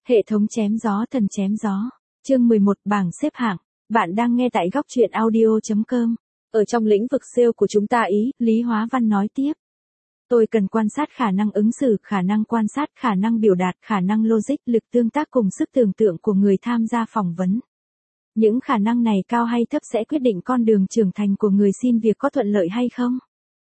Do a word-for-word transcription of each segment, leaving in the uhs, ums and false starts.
Hệ thống chém gió thần chém gió. Chương mười một bảng xếp hạng. Bạn đang nghe tại góc truyện audio chấm com. Ở trong lĩnh vực sale của chúng ta ý, Lý Hóa Văn nói tiếp. Tôi cần quan sát khả năng ứng xử, khả năng quan sát, khả năng biểu đạt, khả năng logic, lực tương tác cùng sức tưởng tượng của người tham gia phỏng vấn. Những khả năng này cao hay thấp sẽ quyết định con đường trưởng thành của người xin việc có thuận lợi hay không.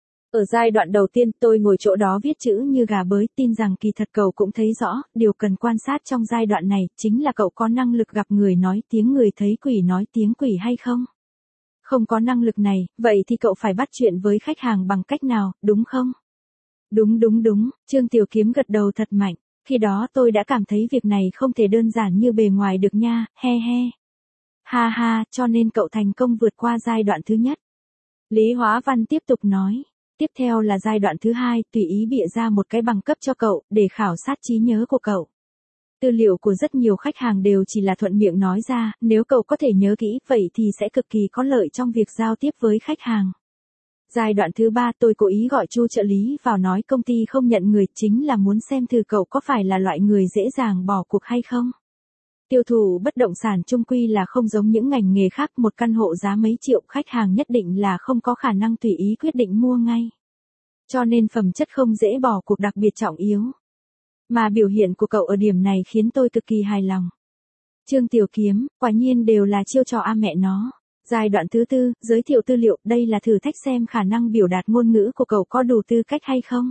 Ở giai đoạn đầu tiên tôi ngồi chỗ đó viết chữ như gà bới, tin rằng kỳ thật cậu cũng thấy rõ, điều cần quan sát trong giai đoạn này chính là cậu có năng lực gặp người nói tiếng người thấy quỷ nói tiếng quỷ hay không. Không có năng lực này, vậy thì cậu phải bắt chuyện với khách hàng bằng cách nào, đúng không? Đúng đúng đúng, Trương Tiểu Kiếm gật đầu thật mạnh, khi đó tôi đã cảm thấy việc này không thể đơn giản như bề ngoài được nha, he he. Ha ha, cho nên cậu thành công vượt qua giai đoạn thứ nhất. Lý Hóa Văn tiếp tục nói. Tiếp theo là giai đoạn thứ hai, tùy ý bịa ra một cái bằng cấp cho cậu, để khảo sát trí nhớ của cậu. Tư liệu của rất nhiều khách hàng đều chỉ là thuận miệng nói ra, nếu cậu có thể nhớ kỹ, vậy thì sẽ cực kỳ có lợi trong việc giao tiếp với khách hàng. Giai đoạn thứ ba tôi cố ý gọi Chu trợ lý vào nói công ty không nhận người, chính là muốn xem thử cậu có phải là loại người dễ dàng bỏ cuộc hay không. Tiêu thụ bất động sản chung quy là không giống những ngành nghề khác, một căn hộ giá mấy triệu khách hàng nhất định là không có khả năng tùy ý quyết định mua ngay. Cho nên phẩm chất không dễ bỏ cuộc đặc biệt trọng yếu. Mà biểu hiện của cậu ở điểm này khiến tôi cực kỳ hài lòng. Trương Tiểu Kiếm, quả nhiên đều là chiêu trò a mẹ nó. Giai đoạn thứ tư, giới thiệu tư liệu, đây là thử thách xem khả năng biểu đạt ngôn ngữ của cậu có đủ tư cách hay không.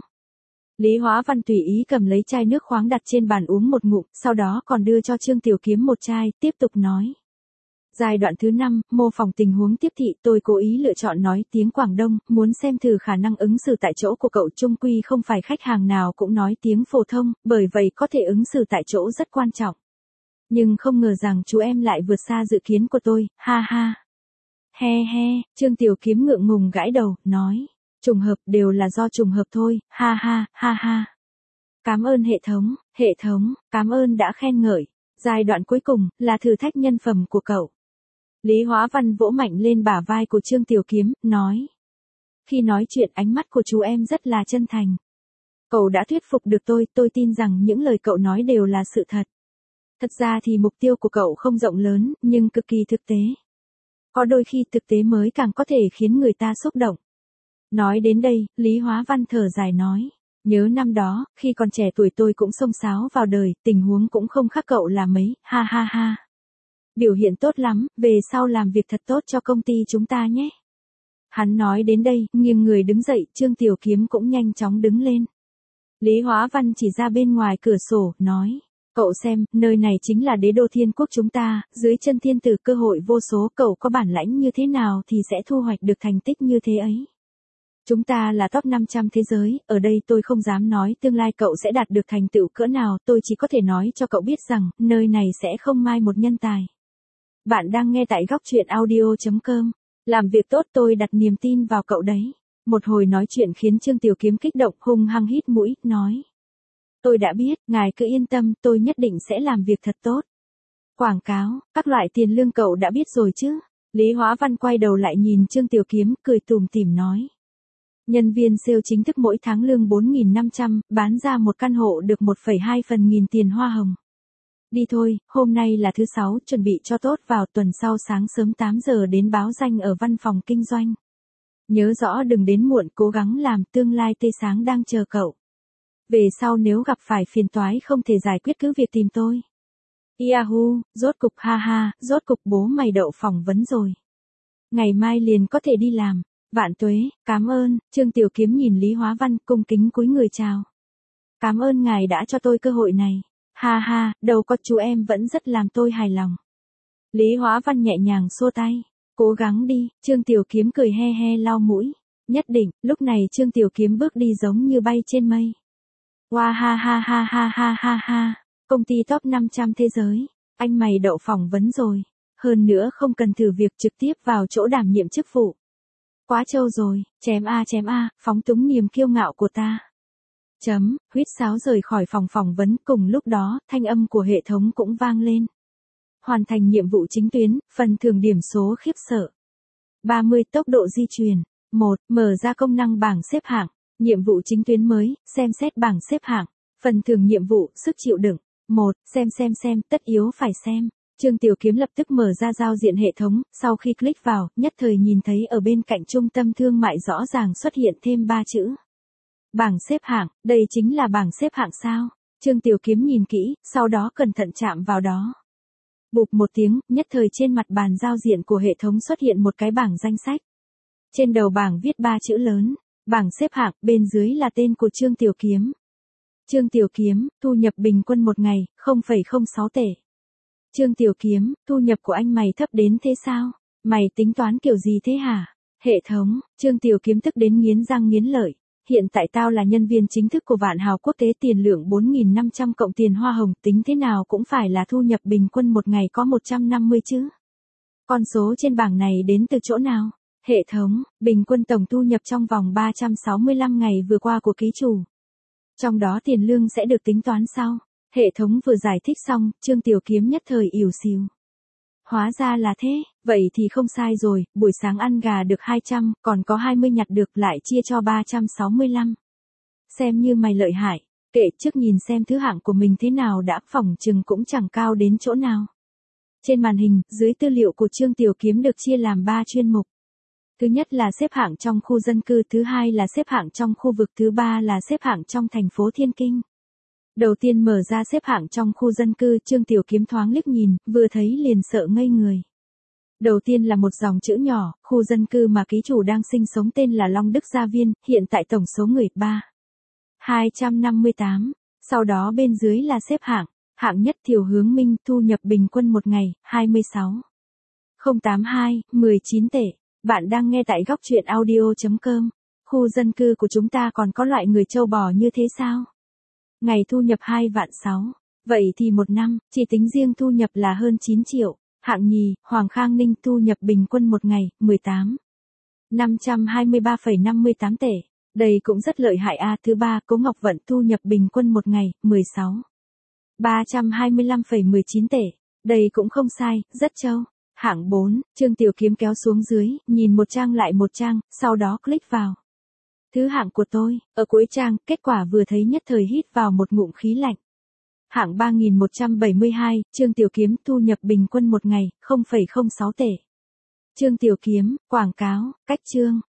Lý Hóa Văn tùy ý cầm lấy chai nước khoáng đặt trên bàn uống một ngụm, sau đó còn đưa cho Trương Tiểu Kiếm một chai, tiếp tục nói. Giai đoạn thứ năm, mô phỏng tình huống tiếp thị, tôi cố ý lựa chọn nói tiếng Quảng Đông, muốn xem thử khả năng ứng xử tại chỗ của cậu, chung quy không phải khách hàng nào cũng nói tiếng phổ thông, bởi vậy có thể ứng xử tại chỗ rất quan trọng. Nhưng không ngờ rằng chú em lại vượt xa dự kiến của tôi, ha ha. He he, Trương Tiểu Kiếm ngượng ngùng gãi đầu, nói. Trùng hợp, đều là do trùng hợp thôi, ha ha, ha ha. Cảm ơn hệ thống, hệ thống, cảm ơn đã khen ngợi. Giai đoạn cuối cùng, là thử thách nhân phẩm của cậu. Lý Hóa Văn vỗ mạnh lên bả vai của Trương Tiểu Kiếm, nói. Khi nói chuyện ánh mắt của chú em rất là chân thành. Cậu đã thuyết phục được tôi, tôi tin rằng những lời cậu nói đều là sự thật. Thật ra thì mục tiêu của cậu không rộng lớn, nhưng cực kỳ thực tế. Có đôi khi thực tế mới càng có thể khiến người ta xúc động. Nói đến đây, Lý Hóa Văn thở dài nói. Nhớ năm đó, khi còn trẻ tuổi tôi cũng xông xáo vào đời, tình huống cũng không khác cậu là mấy, ha ha ha. Biểu hiện tốt lắm, về sau làm việc thật tốt cho công ty chúng ta nhé. Hắn nói đến đây, nghiêng người đứng dậy, Trương Tiểu Kiếm cũng nhanh chóng đứng lên. Lý Hóa Văn chỉ ra bên ngoài cửa sổ, nói. Cậu xem, nơi này chính là đế đô thiên quốc chúng ta, dưới chân thiên tử cơ hội vô số, cậu có bản lãnh như thế nào thì sẽ thu hoạch được thành tích như thế ấy. Chúng ta là top năm trăm thế giới, ở đây tôi không dám nói tương lai cậu sẽ đạt được thành tựu cỡ nào, tôi chỉ có thể nói cho cậu biết rằng, nơi này sẽ không mai một nhân tài. Bạn đang nghe tại góc truyện audio chấm com. Làm việc tốt, tôi đặt niềm tin vào cậu đấy. Một hồi nói chuyện khiến Trương Tiểu Kiếm kích động, hung hăng hít mũi, nói. Tôi đã biết, ngài cứ yên tâm, tôi nhất định sẽ làm việc thật tốt. Quảng cáo, các loại tiền lương cậu đã biết rồi chứ? Lý Hóa Văn quay đầu lại nhìn Trương Tiểu Kiếm, cười tủm tỉm nói. Nhân viên sale chính thức mỗi tháng lương bốn nghìn năm trăm, bán ra một căn hộ được một phẩy hai phần nghìn tiền hoa hồng. Đi thôi, hôm nay là thứ sáu, chuẩn bị cho tốt vào tuần sau sáng sớm tám giờ đến báo danh ở văn phòng kinh doanh. Nhớ rõ đừng đến muộn, cố gắng làm, tương lai tươi sáng đang chờ cậu. Về sau nếu gặp phải phiền toái không thể giải quyết cứ việc tìm tôi. Yahoo, rốt cục ha ha, rốt cục bố mày đậu phỏng vấn rồi. Ngày mai liền có thể đi làm. Vạn tuế, cảm ơn, Trương Tiểu Kiếm nhìn Lý Hóa Văn cung kính cúi người chào. Cảm ơn ngài đã cho tôi cơ hội này. Ha ha, đâu có, chú em vẫn rất làm tôi hài lòng. Lý Hóa Văn nhẹ nhàng xua tay. Cố gắng đi, Trương Tiểu Kiếm cười he he lau mũi. Nhất định, lúc này Trương Tiểu Kiếm bước đi giống như bay trên mây. Wow ha ha ha ha ha ha ha, công ty top năm trăm thế giới, anh mày đậu phỏng vấn rồi. Hơn nữa không cần thử việc, trực tiếp vào chỗ đảm nhiệm chức vụ. Quá trâu rồi, chém a chém a, phóng túng niềm kiêu ngạo của ta. Chấm, huýt sáo rời khỏi phòng phỏng vấn, cùng lúc đó, thanh âm của hệ thống cũng vang lên. Hoàn thành nhiệm vụ chính tuyến, phần thưởng điểm số khiếp sợ. ba mươi tốc độ di chuyển. một. Mở ra công năng bảng xếp hạng. Nhiệm vụ chính tuyến mới, xem xét bảng xếp hạng. Phần thưởng nhiệm vụ, sức chịu đựng. một, xem xem xem, tất yếu phải xem. Trương Tiểu Kiếm lập tức mở ra giao diện hệ thống, sau khi click vào, nhất thời nhìn thấy ở bên cạnh trung tâm thương mại rõ ràng xuất hiện thêm ba chữ. Bảng xếp hạng, đây chính là bảng xếp hạng sao? Trương Tiểu Kiếm nhìn kỹ, sau đó cẩn thận chạm vào đó. Bụp một tiếng, nhất thời trên mặt bàn giao diện của hệ thống xuất hiện một cái bảng danh sách. Trên đầu bảng viết ba chữ lớn, bảng xếp hạng, bên dưới là tên của Trương Tiểu Kiếm. Trương Tiểu Kiếm, thu nhập bình quân một ngày, không phẩy không sáu tệ. Trương Tiểu Kiếm, thu nhập của anh mày thấp đến thế sao? Mày tính toán kiểu gì thế hả? Hệ thống, Trương Tiểu Kiếm tức đến nghiến răng nghiến lợi. Hiện tại tao là nhân viên chính thức của Vạn Hào Quốc tế, tiền lượng bốn nghìn năm trăm cộng tiền hoa hồng, tính thế nào cũng phải là thu nhập bình quân một ngày có một trăm năm mươi chứ. Con số trên bảng này đến từ chỗ nào? Hệ thống, bình quân tổng thu nhập trong vòng ba trăm sáu mươi lăm ngày vừa qua của ký chủ. Trong đó tiền lương sẽ được tính toán sau. Hệ thống vừa giải thích xong, Trương Tiểu Kiếm nhất thời ỉu xìu. Hóa ra là thế, vậy thì không sai rồi, buổi sáng ăn gà được hai trăm, còn có hai mươi nhặt được lại chia cho ba trăm sáu mươi lăm. Xem như mày lợi hại, kệ trước nhìn xem thứ hạng của mình thế nào đã, phỏng chừng cũng chẳng cao đến chỗ nào. Trên màn hình, dưới tư liệu của Trương Tiểu Kiếm được chia làm ba chuyên mục. Thứ nhất là xếp hạng trong khu dân cư, thứ hai là xếp hạng trong khu vực, thứ ba là xếp hạng trong thành phố Thiên Kinh. Đầu tiên mở ra xếp hạng trong khu dân cư, Trương Tiểu Kiếm thoáng liếc nhìn, vừa thấy liền sợ ngây người. Đầu tiên là một dòng chữ nhỏ, khu dân cư mà ký chủ đang sinh sống tên là Long Đức Gia Viên, hiện tại tổng số người ba nghìn hai trăm năm mươi tám. Sau đó bên dưới là xếp hạng, hạng nhất Thiều Hướng Minh, thu nhập bình quân một ngày, hai mươi sáu nghìn không trăm tám mươi hai, mười chín tệ. Bạn đang nghe tại góc truyện audio chấm com. Khu dân cư của chúng ta còn có loại người trâu bò như thế sao? Ngày thu nhập hai vạn sáu. Vậy thì một năm, chỉ tính riêng thu nhập là hơn chín triệu. Hạng nhì, Hoàng Khang Ninh, thu nhập bình quân một ngày, mười tám nghìn năm trăm hai mươi ba phẩy năm mươi tám tệ. Đây cũng rất lợi hại a. Thứ ba, Cố Ngọc Vận, thu nhập bình quân một ngày, mười sáu nghìn ba trăm hai mươi lăm phẩy mười chín tệ. Đây cũng không sai, rất trâu. Hạng bốn, Trương Tiểu Kiếm kéo xuống dưới, nhìn một trang lại một trang, sau đó click vào. Thứ hạng của tôi, ở cuối trang, kết quả vừa thấy nhất thời hít vào một ngụm khí lạnh. Hạng ba nghìn một trăm bảy mươi hai, Trương Tiểu Kiếm, thu nhập bình quân một ngày, không phẩy không sáu tệ. Trương Tiểu Kiếm, quảng cáo, cách chương.